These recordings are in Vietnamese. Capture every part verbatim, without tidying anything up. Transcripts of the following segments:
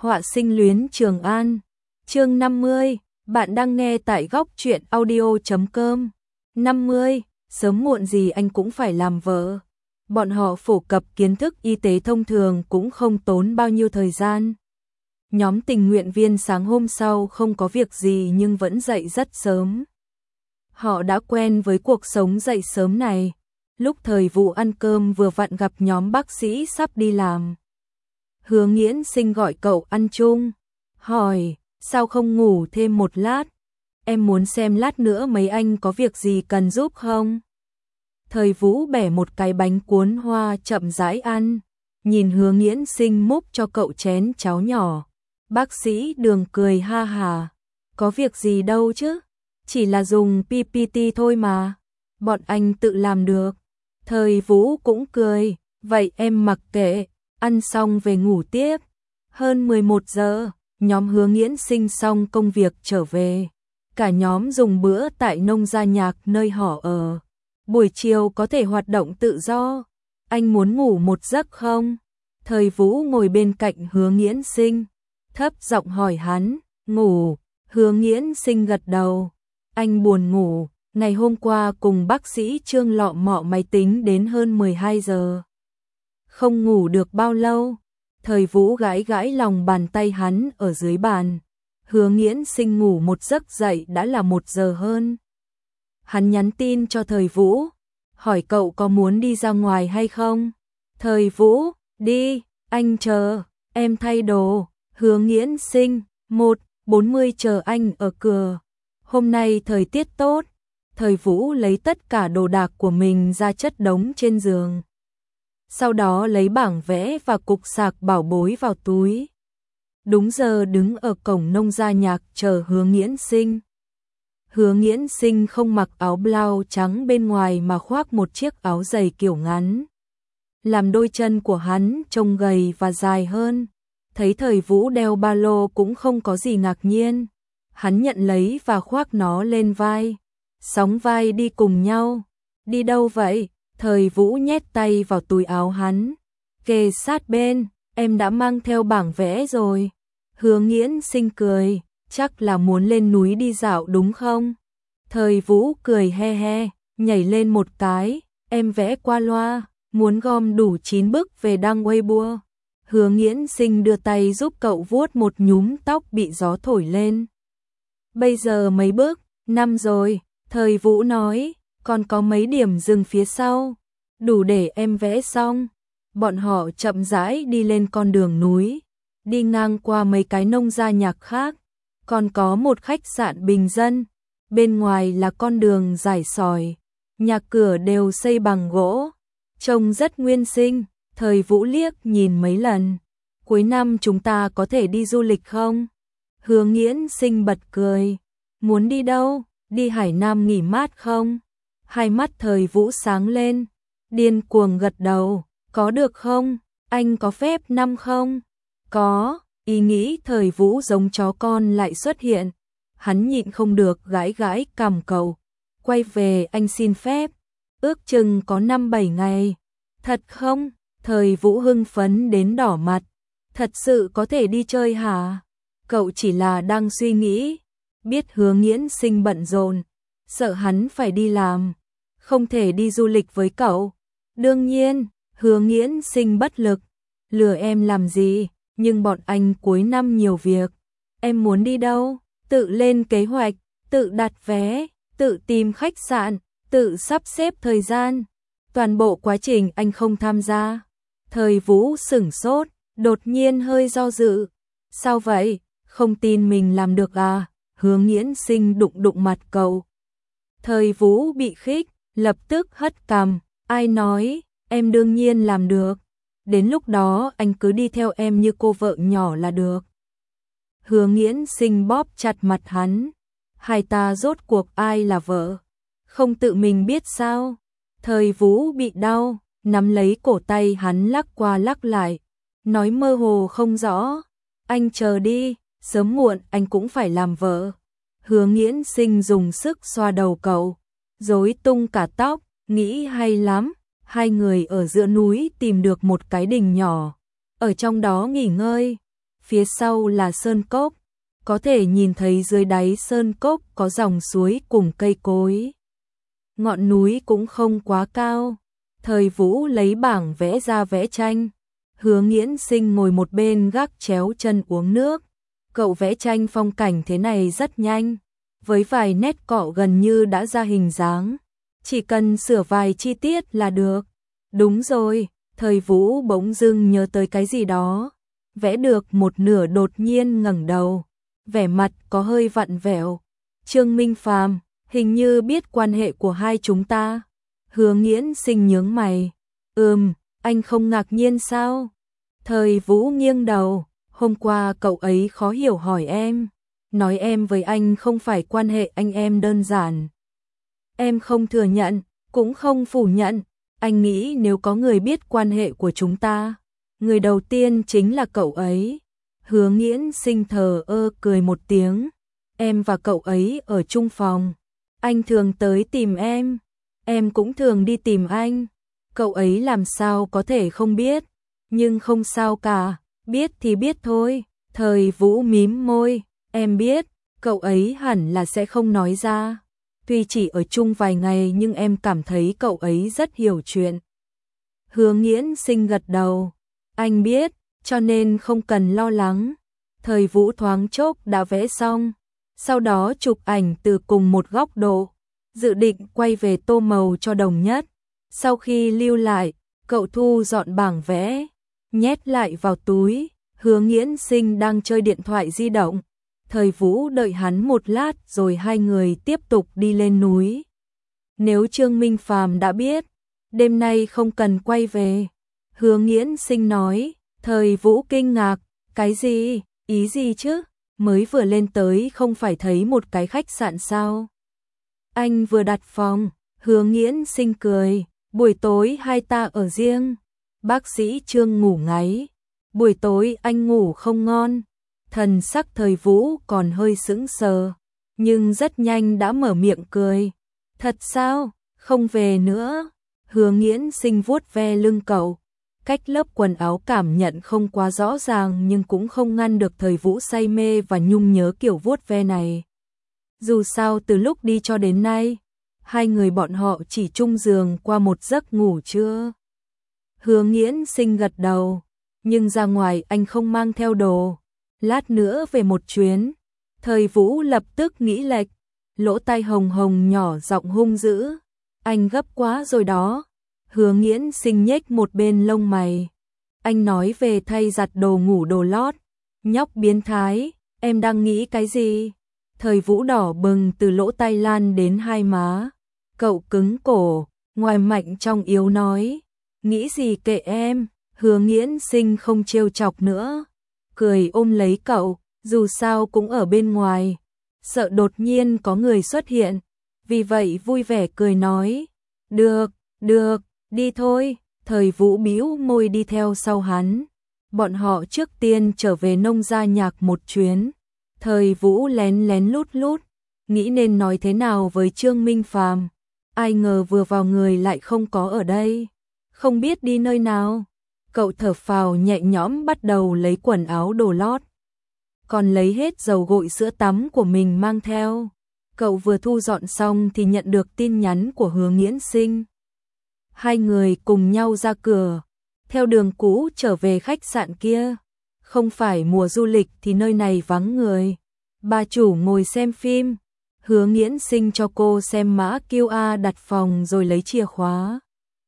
Họa sinh luyến Trường An. Chương năm mươi, bạn đang nghe tại góc truyện audio chấm com. năm mươi, sớm muộn gì anh cũng phải làm vợ. Bọn họ phổ cập kiến thức y tế thông thường cũng không tốn bao nhiêu thời gian. Nhóm tình nguyện viên sáng hôm sau không có việc gì nhưng vẫn dậy rất sớm. Họ đã quen với cuộc sống dậy sớm này. Lúc thời vụ ăn cơm vừa vặn gặp nhóm bác sĩ sắp đi làm. Hứa Nghiễn Sinh gọi cậu ăn chung, hỏi, sao không ngủ thêm một lát? Em muốn xem lát nữa mấy anh có việc gì cần giúp không? Thời Vũ bẻ một cái bánh cuốn hoa chậm rãi ăn, nhìn Hứa Nghiễn Sinh múc cho cậu chén cháo nhỏ. Bác sĩ Đường cười ha hà, có việc gì đâu chứ, chỉ là dùng pê pê tê thôi mà, bọn anh tự làm được. Thời Vũ cũng cười, vậy em mặc kệ, ăn xong về ngủ tiếp. Hơn mười một giờ, nhóm Hứa Nghiễn Sinh xong công việc trở về. Cả nhóm dùng bữa tại nông gia nhạc nơi họ ở. Buổi chiều có thể hoạt động tự do. Anh muốn ngủ một giấc không? Thời Vũ ngồi bên cạnh Hứa Nghiễn Sinh, thấp giọng hỏi hắn, ngủ. Hứa Nghiễn Sinh gật đầu. Anh buồn ngủ, ngày hôm qua cùng bác sĩ Trương lọ mọ máy tính đến hơn mười hai giờ. Không ngủ được bao lâu. Thời Vũ gãi gãi lòng bàn tay hắn ở dưới bàn. Hứa Nghiễn Sinh ngủ một giấc dậy đã là một giờ hơn. Hắn nhắn tin cho Thời Vũ, hỏi cậu có muốn đi ra ngoài hay không? Thời Vũ, đi, anh chờ, em thay đồ. Hứa Nghiễn Sinh, một bốn mươi chờ anh ở cửa. Hôm nay thời tiết tốt. Thời Vũ lấy tất cả đồ đạc của mình ra chất đống trên giường. Sau đó lấy bảng vẽ và cục sạc bảo bối vào túi. Đúng giờ đứng ở cổng nông gia nhạc chờ Hứa Nghiễn Sinh. Hứa Nghiễn Sinh không mặc áo blau trắng bên ngoài mà khoác một chiếc áo dày kiểu ngắn, làm đôi chân của hắn trông gầy và dài hơn. Thấy Thời Vũ đeo ba lô cũng không có gì ngạc nhiên. Hắn nhận lấy và khoác nó lên vai. Sóng vai đi cùng nhau. Đi đâu vậy? Thời Vũ nhét tay vào túi áo hắn, kề sát bên, em đã mang theo bảng vẽ rồi. Hứa Nghiễn Sinh cười, chắc là muốn lên núi đi dạo đúng không? Thời Vũ cười he he, nhảy lên một cái, em vẽ qua loa, muốn gom đủ chín bức về đăng Weibo. Hứa Nghiễn Sinh đưa tay giúp cậu vuốt một nhúm tóc bị gió thổi lên. Bây giờ mấy bước? Năm rồi, Thời Vũ nói. Còn có mấy điểm dừng phía sau, đủ để em vẽ xong. Bọn họ chậm rãi đi lên con đường núi, đi ngang qua mấy cái nông gia nhạc khác, còn có một khách sạn bình dân. Bên ngoài là con đường rải sỏi, nhà cửa đều xây bằng gỗ, trông rất nguyên sinh. Thời Vũ liếc nhìn mấy lần. Cuối năm chúng ta có thể đi du lịch không? Hứa Nghiễn Sinh bật cười. Muốn đi đâu? Đi Hải Nam nghỉ mát không? Hai mắt Thời Vũ sáng lên, điên cuồng gật đầu, có được không? Anh có phép năm không? Có, ý nghĩ Thời Vũ giống chó con lại xuất hiện. Hắn nhịn không được gãi gãi cằm cậu. Quay về anh xin phép, ước chừng có năm bảy ngày. Thật không? Thời Vũ hưng phấn đến đỏ mặt. Thật sự có thể đi chơi hả? Cậu chỉ là đang suy nghĩ, biết Hứa Nghiễn Sinh bận rộn, sợ hắn phải đi làm, không thể đi du lịch với cậu. Đương nhiên, Hứa Nghiễn Sinh bất lực, lừa em làm gì, nhưng bọn anh cuối năm nhiều việc. Em muốn đi đâu? Tự lên kế hoạch, tự đặt vé, tự tìm khách sạn, tự sắp xếp thời gian. Toàn bộ quá trình anh không tham gia. Thời Vũ sửng sốt, đột nhiên hơi do dự. Sao vậy? Không tin mình làm được à? Hứa Nghiễn Sinh đụng đụng mặt cậu. Thời Vũ bị khích, lập tức hất cằm, ai nói, em đương nhiên làm được. Đến lúc đó anh cứ đi theo em như cô vợ nhỏ là được. Hứa Nghiễn Sinh bóp chặt mặt hắn, hai ta rốt cuộc ai là vợ? Không tự mình biết sao? Thời Vũ bị đau, nắm lấy cổ tay hắn lắc qua lắc lại, nói mơ hồ không rõ, anh chờ đi, sớm muộn anh cũng phải làm vợ. Hứa Nghiễn Sinh dùng sức xoa đầu cậu, rối tung cả tóc, nghĩ hay lắm. Hai người ở giữa núi tìm được một cái đình nhỏ, ở trong đó nghỉ ngơi. phía sau là sơn cốc, có thể nhìn thấy dưới đáy sơn cốc có dòng suối cùng cây cối. Ngọn núi cũng không quá cao. Thời Vũ lấy bảng vẽ ra vẽ tranh. Hứa Nghiễn Sinh ngồi một bên gác chéo chân uống nước. Cậu vẽ tranh phong cảnh thế này rất nhanh, với vài nét cọ gần như đã ra hình dáng. Chỉ cần sửa vài chi tiết là được. Đúng rồi, Thời Vũ bỗng dưng nhớ tới cái gì đó. Vẽ được một nửa đột nhiên ngẩng đầu, vẻ mặt có hơi vặn vẹo. Trương Minh Phàm, hình như biết quan hệ của hai chúng ta. Hứa Nghiễn Sinh nhướng mày. Ừm, anh không ngạc nhiên sao? Thời Vũ nghiêng đầu. Hôm qua cậu ấy khó hiểu hỏi em, nói em với anh không phải quan hệ anh em đơn giản. Em không thừa nhận, cũng không phủ nhận. Anh nghĩ nếu có người biết quan hệ của chúng ta, người đầu tiên chính là cậu ấy. Hứa Nghiễn Sinh thờ ơ cười một tiếng. Em và cậu ấy ở chung phòng. Anh thường tới tìm em, em cũng thường đi tìm anh. Cậu ấy làm sao có thể không biết, nhưng không sao cả. Biết thì biết thôi. Thời Vũ mím môi. Em biết, cậu ấy hẳn là sẽ không nói ra. Tuy chỉ ở chung vài ngày nhưng em cảm thấy cậu ấy rất hiểu chuyện. Hứa Nghiễn Sinh gật đầu. Anh biết, cho nên không cần lo lắng. Thời Vũ thoáng chốc đã vẽ xong. Sau đó chụp ảnh từ cùng một góc độ, dự định quay về tô màu cho đồng nhất. Sau khi lưu lại, cậu thu dọn bảng vẽ, nhét lại vào túi. Hứa Nghiễn Sinh đang chơi điện thoại di động. Thời Vũ đợi hắn một lát rồi hai người tiếp tục đi lên núi. Nếu Trương Minh Phàm đã biết, đêm nay không cần quay về. Hứa Nghiễn Sinh nói. Thời Vũ kinh ngạc. Cái gì? Ý gì chứ? Mới vừa lên tới không phải thấy một cái khách sạn sao? Anh vừa đặt phòng. Hứa Nghiễn Sinh cười. Buổi tối hai ta ở riêng. Bác sĩ Trương ngủ ngáy. Buổi tối anh ngủ không ngon. Thần sắc Thời Vũ còn hơi sững sờ, nhưng rất nhanh đã mở miệng cười. Thật sao? Không về nữa. Hứa Nghiễn Sinh vuốt ve lưng cậu. Cách lớp quần áo cảm nhận không quá rõ ràng nhưng cũng không ngăn được Thời Vũ say mê và nhung nhớ kiểu vuốt ve này. Dù sao từ lúc đi cho đến nay, hai người bọn họ chỉ chung giường qua một giấc ngủ trưa. Hứa Nghiễn Sinh gật đầu. Nhưng ra ngoài anh không mang theo đồ. Lát nữa về một chuyến. Thời Vũ lập tức nghĩ lệch. Lỗ tai hồng hồng nhỏ giọng hung dữ. Anh gấp quá rồi đó. Hứa Nghiễn Sinh nhếch một bên lông mày. Anh nói về thay giặt đồ ngủ đồ lót. Nhóc biến thái, em đang nghĩ cái gì? Thời Vũ đỏ bừng từ lỗ tai lan đến hai má. Cậu cứng cổ, ngoài mạnh trong yếu nói. Nghĩ gì kệ em. Hứa Nghiễn Sinh không trêu chọc nữa, cười ôm lấy cậu, dù sao cũng ở bên ngoài, sợ đột nhiên có người xuất hiện, vì vậy vui vẻ cười nói, được, được, đi thôi. Thời Vũ bĩu môi đi theo sau hắn. Bọn họ trước tiên trở về nông gia nhạc một chuyến. Thời Vũ lén lén lút lút, nghĩ nên nói thế nào với Trương Minh Phàm. Ai ngờ vừa vào người lại không có ở đây, không biết đi nơi nào. Cậu thở phào nhẹ nhõm bắt đầu lấy quần áo đồ lót, còn lấy hết dầu gội sữa tắm của mình mang theo. Cậu vừa thu dọn xong thì nhận được tin nhắn của Hứa Nghiễn Sinh. Hai người cùng nhau ra cửa, theo đường cũ trở về khách sạn kia. Không phải mùa du lịch thì nơi này vắng người. Bà chủ ngồi xem phim. Hứa Nghiễn Sinh cho cô xem mã quy rờ đặt phòng rồi lấy chìa khóa.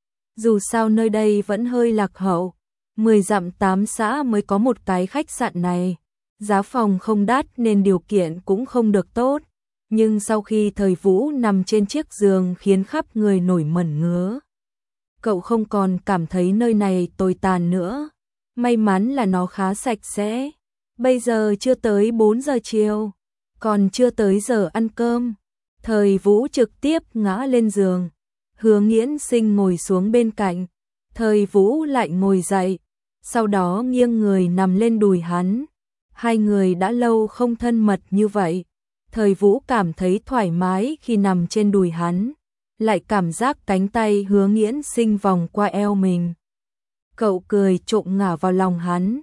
Dù sao nơi đây vẫn hơi lạc hậu, mười dặm tám xã mới có một cái khách sạn này. Giá phòng không đắt nên điều kiện cũng không được tốt. Nhưng sau khi Thời Vũ nằm trên chiếc giường khiến khắp người nổi mẩn ngứa, cậu không còn cảm thấy nơi này tồi tàn nữa. May mắn là nó khá sạch sẽ. Bây giờ chưa tới bốn giờ chiều, còn chưa tới giờ ăn cơm. Thời Vũ trực tiếp ngã lên giường. Hứa Nghiễn Sinh ngồi xuống bên cạnh. Thời Vũ lại ngồi dậy, sau đó nghiêng người nằm lên đùi hắn. Hai người đã lâu không thân mật như vậy. Thời Vũ cảm thấy thoải mái khi nằm trên đùi hắn, lại cảm giác cánh tay Hứa Nghiễn Sinh vòng qua eo mình. Cậu cười trộm ngả vào lòng hắn.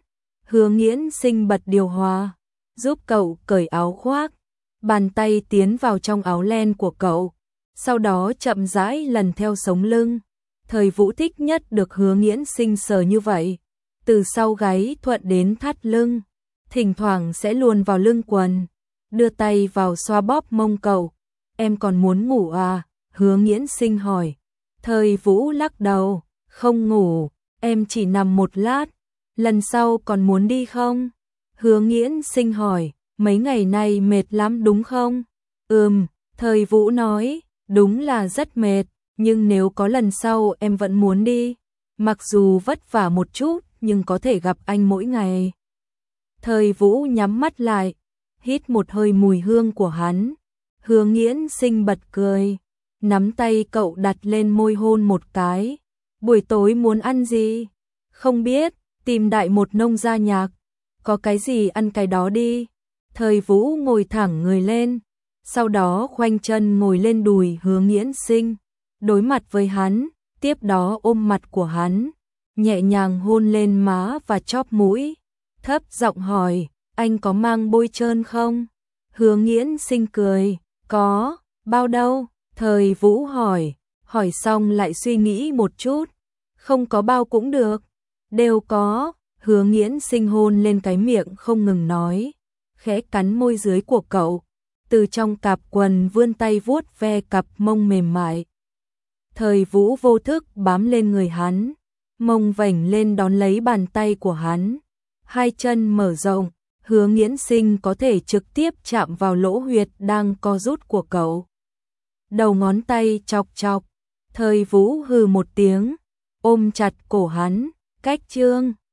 Hứa Nghiễn Sinh bật điều hòa, giúp cậu cởi áo khoác, bàn tay tiến vào trong áo len của cậu, sau đó chậm rãi lần theo sống lưng. Thời Vũ thích nhất được Hứa Nghiễn Sinh sờ như vậy, từ sau gáy thuận đến thắt lưng, thỉnh thoảng sẽ luồn vào lưng quần, đưa tay vào xoa bóp mông cậu. Em còn muốn ngủ à? Hứa Nghiễn Sinh hỏi. Thời Vũ lắc đầu, không ngủ, em chỉ nằm một lát, lần sau còn muốn đi không? Hứa Nghiễn Sinh hỏi, mấy ngày nay mệt lắm đúng không? Ừm, Thời Vũ nói, đúng là rất mệt, nhưng nếu có lần sau em vẫn muốn đi, mặc dù vất vả một chút nhưng có thể gặp anh mỗi ngày. Thời Vũ nhắm mắt lại, hít một hơi mùi hương của hắn. Hứa Nghiễn Sinh bật cười, nắm tay cậu đặt lên môi hôn một cái. Buổi tối muốn ăn gì? Không biết, tìm đại một nông gia nhạc, có cái gì ăn cái đó đi. Thời Vũ ngồi thẳng người lên, sau đó khoanh chân ngồi lên đùi Hứa Nghiễn Sinh, đối mặt với hắn, tiếp đó ôm mặt của hắn, nhẹ nhàng hôn lên má và chóp mũi, thấp giọng hỏi, anh có mang bôi trơn không? Hứa Nghiễn Sinh cười, có, bao đâu? Thời Vũ hỏi, hỏi xong lại suy nghĩ một chút, không có bao cũng được, đều có. Hứa Nghiễn Sinh hôn lên cái miệng không ngừng nói, khẽ cắn môi dưới của cậu, từ trong cạp quần vươn tay vuốt ve cặp mông mềm mại. Thời Vũ vô thức bám lên người hắn, mông vểnh lên đón lấy bàn tay của hắn, hai chân mở rộng, Hứa Nghiễn Sinh có thể trực tiếp chạm vào lỗ huyệt đang co rút của cậu. Đầu ngón tay chọc chọc, Thời Vũ hừ một tiếng, ôm chặt cổ hắn, cách chương.